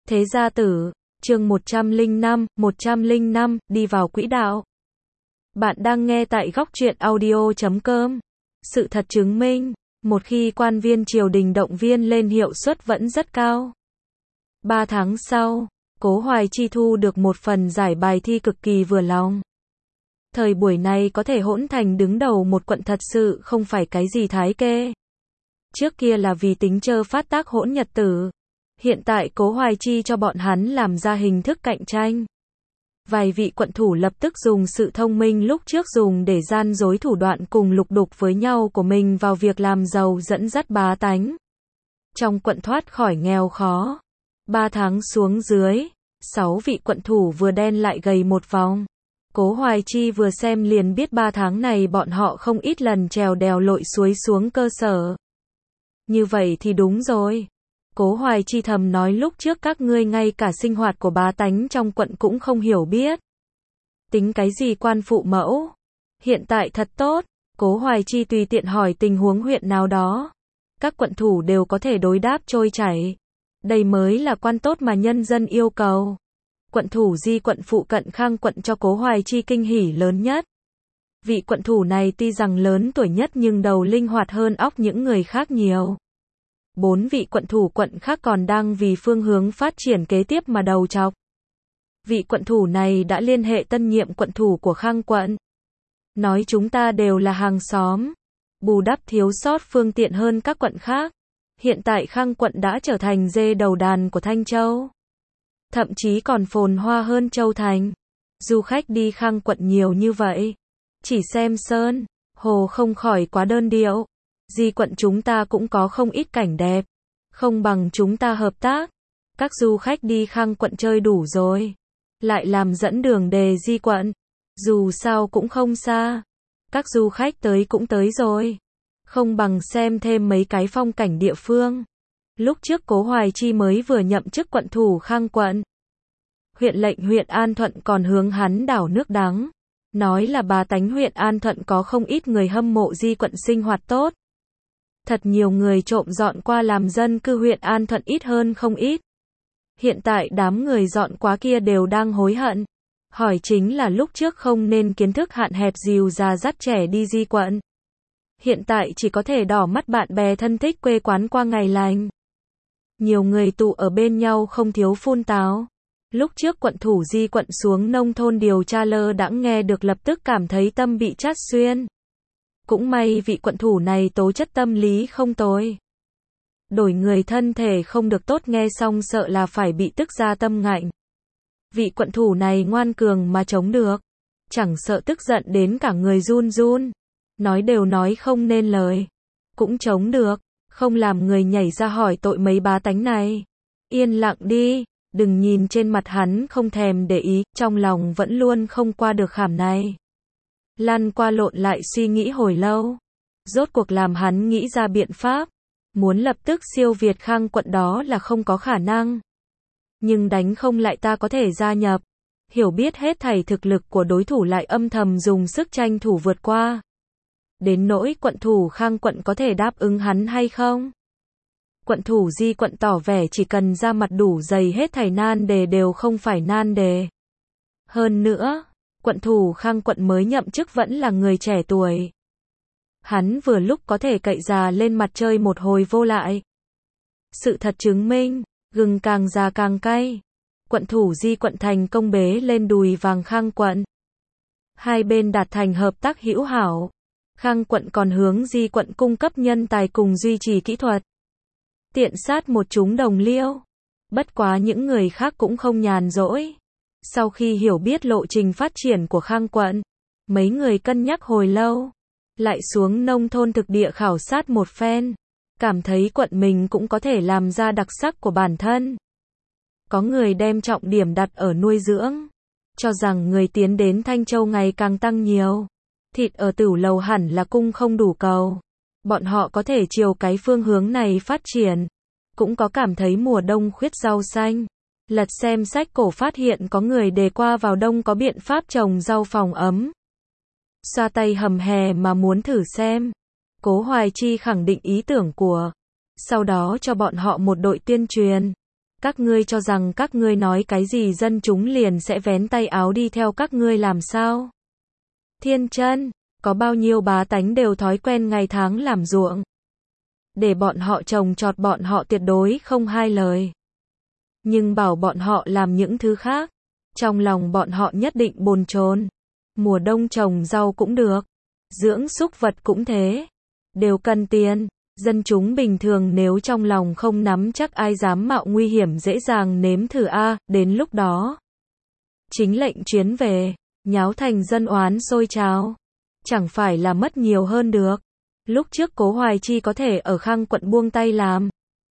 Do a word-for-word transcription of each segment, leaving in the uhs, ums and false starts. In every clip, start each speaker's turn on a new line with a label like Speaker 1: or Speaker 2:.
Speaker 1: Thế gia tử, chương một trăm lẻ năm, một trăm lẻ năm, đi vào quỹ đạo. Bạn đang nghe tại góc truyện audio chấm com. Sự thật chứng minh, một khi quan viên triều đình động viên lên hiệu suất vẫn rất cao. Ba tháng sau, Cố Hoài Chi thu được một phần giải bài thi cực kỳ vừa lòng. Thời buổi này có thể hỗn thành đứng đầu một quận thật sự không phải cái gì thái kê. Trước kia là vì tính chơ phát tác hỗn nhật tử. Hiện tại Cố Hoài Chi cho bọn hắn làm ra hình thức cạnh tranh. Vài vị quận thủ lập tức dùng sự thông minh lúc trước dùng để gian dối thủ đoạn cùng lục đục với nhau của mình vào việc làm giàu dẫn dắt bá tánh. Trong quận thoát khỏi nghèo khó. Ba tháng xuống dưới, sáu vị quận thủ vừa đen lại gầy một vòng. Cố Hoài Chi vừa xem liền biết ba tháng này bọn họ không ít lần trèo đèo lội suối xuống cơ sở. Như vậy thì đúng rồi. Cố Hoài Chi thầm nói lúc trước các ngươi ngay cả sinh hoạt của bá tánh trong quận cũng không hiểu biết. Tính cái gì quan phụ mẫu? Hiện tại thật tốt. Cố Hoài Chi tùy tiện hỏi tình huống huyện nào đó. Các quận thủ đều có thể đối đáp trôi chảy. Đây mới là quan tốt mà nhân dân yêu cầu. Quận thủ Di quận phụ cận Khang quận cho Cố Hoài Chi kinh hỉ lớn nhất. Vị quận thủ này tuy rằng lớn tuổi nhất nhưng đầu linh hoạt hơn óc những người khác nhiều. Bốn vị quận thủ quận khác còn đang vì phương hướng phát triển kế tiếp mà đầu chọc. Vị quận thủ này đã liên hệ tân nhiệm quận thủ của Khang quận. Nói chúng ta đều là hàng xóm. Bù đắp thiếu sót phương tiện hơn các quận khác. Hiện tại Khang quận đã trở thành dê đầu đàn của Thanh Châu. Thậm chí còn phồn hoa hơn Châu Thành. Du khách đi Khang quận nhiều như vậy. Chỉ xem sơn, hồ không khỏi quá đơn điệu. Di quận chúng ta cũng có không ít cảnh đẹp. Không bằng chúng ta hợp tác. Các du khách đi Khang quận chơi đủ rồi. Lại làm dẫn đường đề Di quận. Dù sao cũng không xa. Các du khách tới cũng tới rồi. Không bằng xem thêm mấy cái phong cảnh địa phương. Lúc trước Cố Hoài Chi mới vừa nhậm chức quận thủ Khang quận. Huyện lệnh huyện An Thuận còn hướng hắn đảo nước đắng. Nói là bá tánh huyện An Thuận có không ít người hâm mộ Di quận sinh hoạt tốt. Thật nhiều người trộm dọn qua làm dân cư huyện An Thuận ít hơn không ít. Hiện tại đám người dọn quá kia đều đang hối hận. Hỏi chính là lúc trước không nên kiến thức hạn hẹp dìu già dắt trẻ đi Di quận. Hiện tại chỉ có thể đỏ mắt bạn bè thân thích quê quán qua ngày lành. Nhiều người tụ ở bên nhau không thiếu phun táo. Lúc trước quận thủ Di quận xuống nông thôn điều tra lơ đãng nghe được lập tức cảm thấy tâm bị chát xuyên. Cũng may vị quận thủ này tố chất tâm lý không tồi. Đổi người thân thể không được tốt nghe xong sợ là phải bị tức ra tâm ngạnh. Vị quận thủ này ngoan cường mà chống được. Chẳng sợ tức giận đến cả người run run. Nói đều nói không nên lời. Cũng chống được. Không làm người nhảy ra hỏi tội mấy bá tánh này. Yên lặng đi. Đừng nhìn trên mặt hắn không thèm để ý. Trong lòng vẫn luôn không qua được khảm này. Lăn qua lộn lại suy nghĩ hồi lâu. Rốt cuộc làm hắn nghĩ ra biện pháp. Muốn lập tức siêu việt Khang quận đó là không có khả năng. Nhưng đánh không lại ta có thể gia nhập. Hiểu biết hết thảy thực lực của đối thủ lại âm thầm dùng sức tranh thủ vượt qua. Đến nỗi quận thủ Khang quận có thể đáp ứng hắn hay không? Quận thủ Di quận tỏ vẻ chỉ cần ra mặt đủ dày hết thảy nan đề đều không phải nan đề. Hơn nữa, quận thủ Khang quận mới nhậm chức vẫn là người trẻ tuổi. Hắn vừa lúc có thể cậy già lên mặt chơi một hồi vô lại. Sự thật chứng minh, gừng càng già càng cay. Quận thủ Di quận thành công bế lên đùi vàng Khang quận. Hai bên đạt thành hợp tác hữu hảo. Khang quận còn hướng Di quận cung cấp nhân tài cùng duy trì kỹ thuật. Tiện sát một chúng đồng liêu. Bất quá những người khác cũng không nhàn rỗi. Sau khi hiểu biết lộ trình phát triển của Khang quận, mấy người cân nhắc hồi lâu. Lại xuống nông thôn thực địa khảo sát một phen. Cảm thấy quận mình cũng có thể làm ra đặc sắc của bản thân. Có người đem trọng điểm đặt ở nuôi dưỡng. Cho rằng người tiến đến Thanh Châu ngày càng tăng nhiều. Thịt ở tửu lầu hẳn là cung không đủ cầu. Bọn họ có thể chiều cái phương hướng này phát triển. Cũng có cảm thấy mùa đông khuyết rau xanh. Lật xem sách cổ phát hiện có người đề qua vào đông có biện pháp trồng rau phòng ấm. Xoa tay hầm hè mà muốn thử xem. Cố Hoài Chi khẳng định ý tưởng của. Sau đó cho bọn họ một đội tuyên truyền. Các ngươi cho rằng các ngươi nói cái gì dân chúng liền sẽ vén tay áo đi theo các ngươi làm sao? Thiên chân, có bao nhiêu bá tánh đều thói quen ngày tháng làm ruộng. Để bọn họ trồng trọt bọn họ tuyệt đối không hai lời. Nhưng bảo bọn họ làm những thứ khác, trong lòng bọn họ nhất định bồn chồn. Mùa đông trồng rau cũng được, dưỡng súc vật cũng thế, đều cần tiền. Dân chúng bình thường nếu trong lòng không nắm chắc ai dám mạo nguy hiểm dễ dàng nếm thử a, đến lúc đó chính lệnh chuyến về, nháo thành dân oán sôi trào, chẳng phải là mất nhiều hơn được. Lúc trước Cố Hoài Chi có thể ở Khang quận buông tay làm,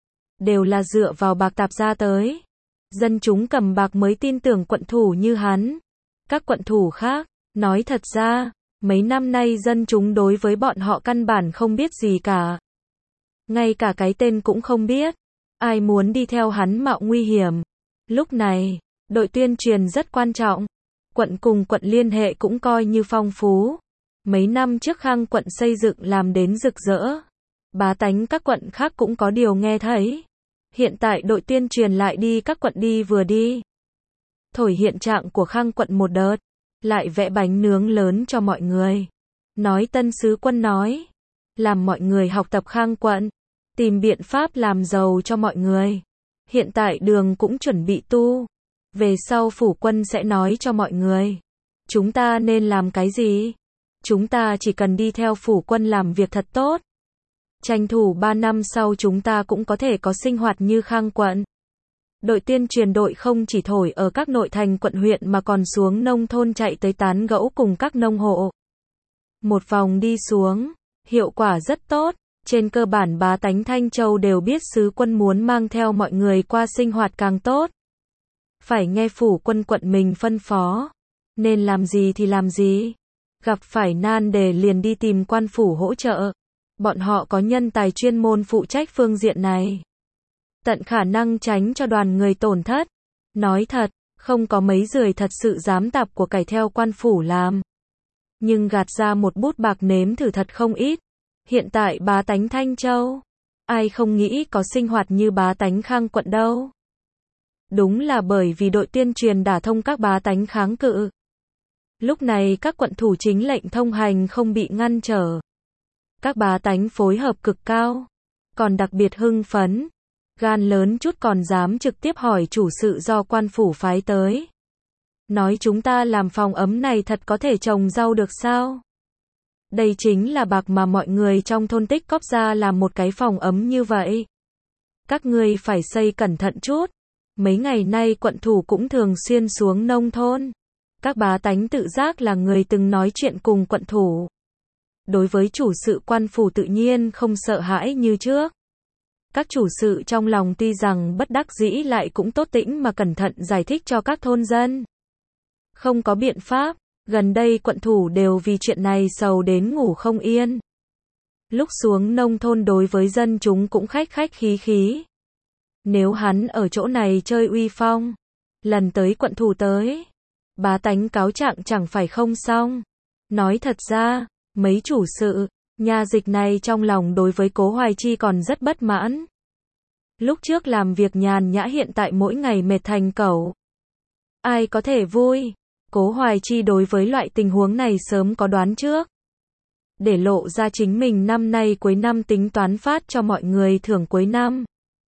Speaker 1: đều là dựa vào bạc tạp ra tới. Dân chúng cầm bạc mới tin tưởng quận thủ như hắn. Các quận thủ khác, nói thật ra, mấy năm nay dân chúng đối với bọn họ căn bản không biết gì cả. Ngay cả cái tên cũng không biết. Ai muốn đi theo hắn mạo nguy hiểm. Lúc này, đội tuyên truyền rất quan trọng. Quận cùng quận liên hệ cũng coi như phong phú. Mấy năm trước Khang quận xây dựng làm đến rực rỡ. Bá tánh các quận khác cũng có điều nghe thấy. Hiện tại đội tuyên truyền lại đi các quận đi vừa đi. Thổi hiện trạng của Khang quận một đợt. Lại vẽ bánh nướng lớn cho mọi người. Nói tân sứ quân nói. Làm mọi người học tập Khang quận. Tìm biện pháp làm giàu cho mọi người. Hiện tại đường cũng chuẩn bị tu. Về sau phủ quân sẽ nói cho mọi người. Chúng ta nên làm cái gì? Chúng ta chỉ cần đi theo phủ quân làm việc thật tốt. Tranh thủ ba năm sau chúng ta cũng có thể có sinh hoạt như Khang quận. Đội tuyên truyền đội không chỉ thổi ở các nội thành quận huyện mà còn xuống nông thôn chạy tới tán gẫu cùng các nông hộ. Một vòng đi xuống, hiệu quả rất tốt. Trên cơ bản bá tánh Thanh Châu đều biết sứ quân muốn mang theo mọi người qua sinh hoạt càng tốt. Phải nghe phủ quân quận mình phân phó. Nên làm gì thì làm gì. Gặp phải nan đề liền đi tìm quan phủ hỗ trợ. Bọn họ có nhân tài chuyên môn phụ trách phương diện này. Tận khả năng tránh cho đoàn người tổn thất. Nói thật, không có mấy người thật sự dám tạp của cải theo quan phủ làm. Nhưng gạt ra một bút bạc nếm thử thật không ít. Hiện tại bá tánh Thanh Châu, ai không nghĩ có sinh hoạt như bá tánh Khang quận đâu. Đúng là bởi vì đội tuyên truyền đả thông các bá tánh kháng cự. Lúc này các quận thủ chính lệnh thông hành không bị ngăn trở. Các bá tánh phối hợp cực cao, còn đặc biệt hưng phấn, gan lớn chút còn dám trực tiếp hỏi chủ sự do quan phủ phái tới. Nói chúng ta làm phòng ấm này thật có thể trồng rau được sao? Đây chính là bạc mà mọi người trong thôn tích cóp ra làm một cái phòng ấm như vậy. Các ngươi phải xây cẩn thận chút. Mấy ngày nay quận thủ cũng thường xuyên xuống nông thôn. Các bá tánh tự giác là người từng nói chuyện cùng quận thủ. Đối với chủ sự quan phủ tự nhiên không sợ hãi như trước. Các chủ sự trong lòng tuy rằng bất đắc dĩ lại cũng tốt tĩnh mà cẩn thận giải thích cho các thôn dân. Không có biện pháp, gần đây quận thủ đều vì chuyện này sầu đến ngủ không yên. Lúc xuống nông thôn đối với dân chúng cũng khách khách khí khí. Nếu hắn ở chỗ này chơi uy phong, lần tới quận thủ tới, bá tánh cáo trạng chẳng phải không xong. Nói thật ra, mấy chủ sự, nhà dịch này trong lòng đối với Cố Hoài Chi còn rất bất mãn. Lúc trước làm việc nhàn nhã hiện tại mỗi ngày mệt thành cẩu. Ai có thể vui? Cố Hoài Chi đối với loại tình huống này sớm có đoán trước. Để lộ ra chính mình năm nay cuối năm tính toán phát cho mọi người thưởng cuối năm.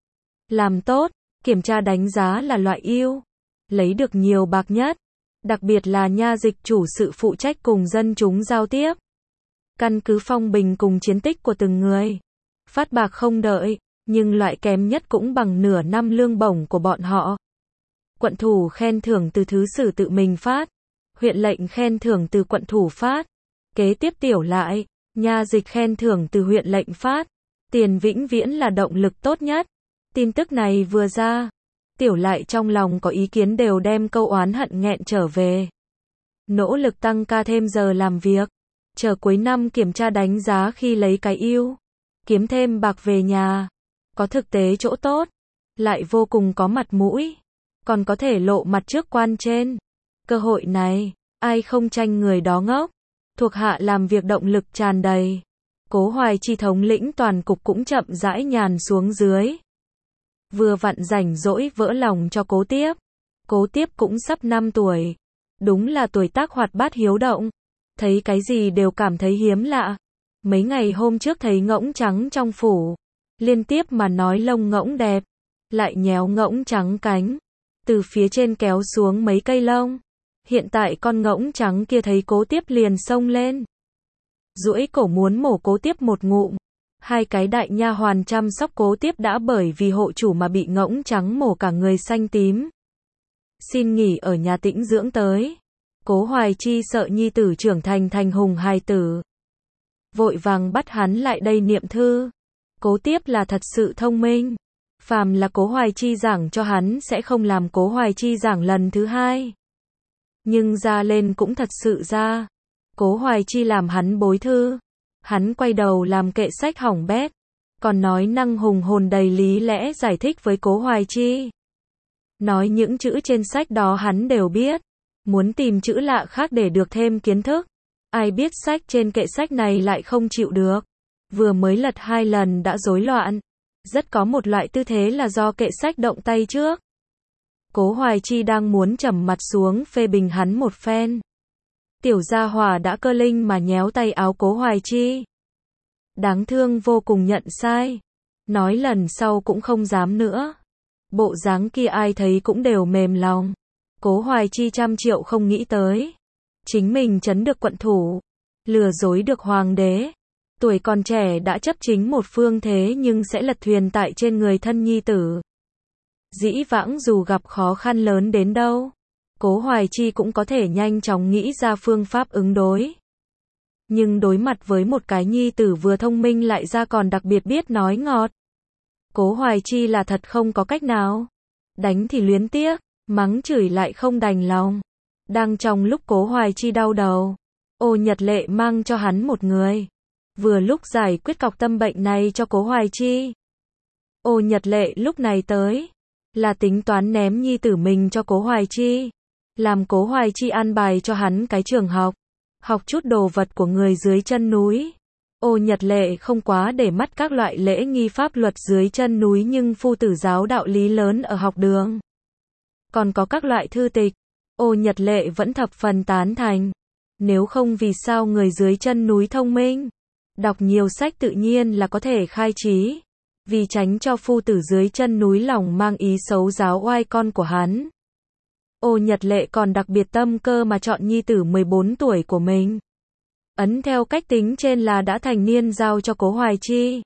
Speaker 1: Làm tốt, kiểm tra đánh giá là loại ưu. Lấy được nhiều bạc nhất. Đặc biệt là nha dịch chủ sự phụ trách cùng dân chúng giao tiếp. Căn cứ phong bình cùng chiến tích của từng người. Phát bạc không đợi, nhưng loại kém nhất cũng bằng nửa năm lương bổng của bọn họ. Quận thủ khen thưởng từ thứ sử tự mình phát. Huyện lệnh khen thưởng từ quận thủ phát. Kế tiếp tiểu lại, nha dịch khen thưởng từ huyện lệnh phát. Tiền vĩnh viễn là động lực tốt nhất. Tin tức này vừa ra, tiểu lại trong lòng có ý kiến đều đem câu oán hận nghẹn trở về. Nỗ lực tăng ca thêm giờ làm việc. Chờ cuối năm kiểm tra đánh giá khi lấy cái ưu. Kiếm thêm bạc về nhà. Có thực tế chỗ tốt. Lại vô cùng có mặt mũi. Còn có thể lộ mặt trước quan trên. Cơ hội này, ai không tranh người đó ngốc. Thuộc hạ làm việc động lực tràn đầy. Cố Hoài Chi thống lĩnh toàn cục cũng chậm rãi nhàn xuống dưới. vừa vặn rảnh rỗi vỡ lòng cho Cố Tiếp. Cố Tiếp cũng sắp năm tuổi. Đúng là tuổi tác hoạt bát hiếu động. Thấy cái gì đều cảm thấy hiếm lạ. Mấy ngày hôm trước thấy ngỗng trắng trong phủ. Liên tiếp mà nói lông ngỗng đẹp. Lại nhéo ngỗng trắng cánh. Từ phía trên kéo xuống mấy cây lông. Hiện tại con ngỗng trắng kia thấy Cố Tiếp liền xông lên. Duỗi cổ muốn mổ Cố Tiếp một ngụm. Hai cái đại nha hoàn chăm sóc Cố Tiếp đã bởi vì hộ chủ mà bị ngỗng trắng mổ cả người xanh tím. Xin nghỉ ở nhà tĩnh dưỡng tới. Cố Hoài Chi sợ nhi tử trưởng thành thành hùng hài tử. Vội vàng bắt hắn lại đây niệm thư. Cố Tiếp là thật sự thông minh. Phàm là Cố Hoài Chi giảng cho hắn sẽ không làm Cố Hoài Chi giảng lần thứ hai. Nhưng ra lên cũng thật sự ra. Cố Hoài Chi làm hắn bối thư. Hắn quay đầu làm kệ sách hỏng bét. Còn nói năng hùng hồn đầy lý lẽ giải thích với Cố Hoài Chi. Nói những chữ trên sách đó hắn đều biết. Muốn tìm chữ lạ khác để được thêm kiến thức. Ai biết sách trên kệ sách này lại không chịu được. Vừa mới lật hai lần đã rối loạn. Rất có một loại tư thế là do kệ sách động tay trước. Cố Hoài Chi đang muốn trầm mặt xuống phê bình hắn một phen. Tiểu gia hỏa đã cơ linh mà nhéo tay áo Cố Hoài Chi. Đáng thương vô cùng nhận sai. Nói lần sau cũng không dám nữa. Bộ dáng kia ai thấy cũng đều mềm lòng. Cố Hoài Chi trăm triệu không nghĩ tới. Chính mình trấn được quận thủ. Lừa dối được hoàng đế. Tuổi còn trẻ đã chấp chính một phương thế nhưng sẽ lật thuyền tại trên người thân nhi tử. Dĩ vãng dù gặp khó khăn lớn đến đâu. Cố Hoài Chi cũng có thể nhanh chóng nghĩ ra phương pháp ứng đối. Nhưng đối mặt với một cái nhi tử vừa thông minh lại ra còn đặc biệt biết nói ngọt. Cố Hoài Chi là thật không có cách nào. Đánh thì luyến tiếc, mắng chửi lại không đành lòng. Đang trong lúc Cố Hoài Chi đau đầu, Ô Nhật Lệ mang cho hắn một người. Vừa lúc giải quyết cọc tâm bệnh này cho Cố Hoài Chi. Ô Nhật Lệ lúc này tới, là tính toán ném nhi tử mình cho Cố Hoài Chi. Làm Cố Hoài Chi an bài cho hắn cái trường học. Học chút đồ vật của người dưới chân núi. Ô Nhật Lệ không quá để mắt các loại lễ nghi pháp luật dưới chân núi nhưng phu tử giáo đạo lý lớn ở học đường. Còn có các loại thư tịch. Ô Nhật Lệ vẫn thập phần tán thành. Nếu không vì sao người dưới chân núi thông minh. Đọc nhiều sách tự nhiên là có thể khai trí. Vì tránh cho phu tử dưới chân núi lòng mang ý xấu giáo oai con của hắn. Ô Nhật Lệ còn đặc biệt tâm cơ mà chọn nhi tử mười bốn tuổi của mình. Ấn theo cách tính trên là đã thành niên giao cho Cố Hoài Chi.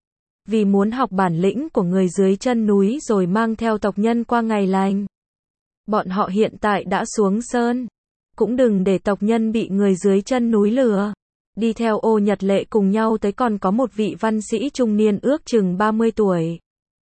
Speaker 1: Vì muốn học bản lĩnh của người dưới chân núi rồi mang theo tộc nhân qua ngày lành. Bọn họ hiện tại đã xuống sơn. Cũng đừng để tộc nhân bị người dưới chân núi lừa. Đi theo Ô Nhật Lệ cùng nhau tới còn có một vị văn sĩ trung niên ước chừng ba mươi tuổi.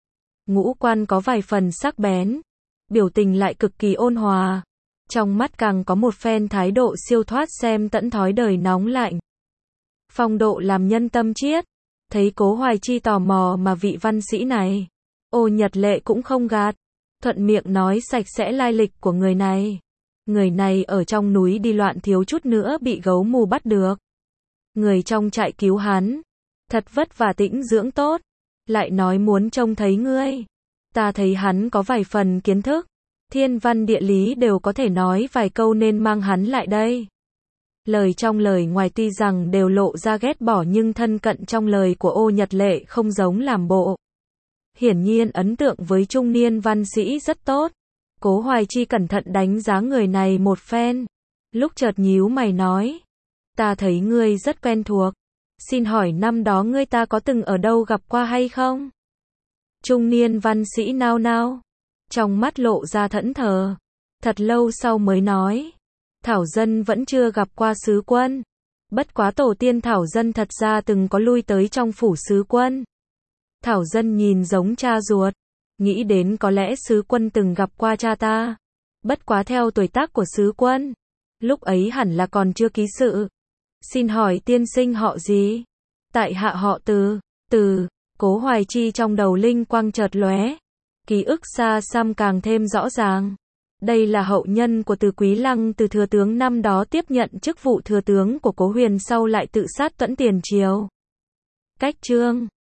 Speaker 1: Ngũ quan có vài phần sắc bén. Biểu tình lại cực kỳ ôn hòa. Trong mắt càng có một phen thái độ siêu thoát xem tận thói đời nóng lạnh. Phong độ làm nhân tâm chiết. Thấy Cố Hoài Chi tò mò mà vị văn sĩ này. Ô Nhật Lệ cũng không gạt. Thuận miệng nói sạch sẽ lai lịch của người này. Người này ở trong núi đi loạn thiếu chút nữa bị gấu mù bắt được. Người trong trại cứu hắn. Thật vất vả tĩnh dưỡng tốt. Lại nói muốn trông thấy ngươi. Ta thấy hắn có vài phần kiến thức. Thiên văn địa lý đều có thể nói vài câu nên mang hắn lại đây. Lời trong lời ngoài tuy rằng đều lộ ra ghét bỏ nhưng thân cận trong lời của Ô Nhật Lệ không giống làm bộ. Hiển nhiên ấn tượng với trung niên văn sĩ rất tốt. Cố Hoài Chi cẩn thận đánh giá người này một phen. Lúc chợt nhíu mày nói. Ta thấy ngươi rất quen thuộc. Xin hỏi năm đó ngươi ta có từng ở đâu gặp qua hay không? Trung niên văn sĩ nao nao. Trong mắt lộ ra thẫn thờ. Thật lâu sau mới nói. Thảo dân vẫn chưa gặp qua sứ quân. Bất quá tổ tiên Thảo dân thật ra từng có lui tới trong phủ sứ quân. Thảo dân nhìn giống cha ruột. Nghĩ đến có lẽ sứ quân từng gặp qua cha ta. Bất quá theo tuổi tác của sứ quân. Lúc ấy hẳn là còn chưa ký sự. Xin hỏi tiên sinh họ gì? Tại hạ họ Từ. Từ. Cố Hoài Chi trong đầu linh quang chợt lóe. Ký ức xa xăm càng thêm rõ ràng. Đây là hậu nhân của Từ Quý Lăng, Từ thừa tướng năm đó tiếp nhận chức vụ thừa tướng của Cố Huyền sau lại tự sát tuẫn tiền triều. Cách chương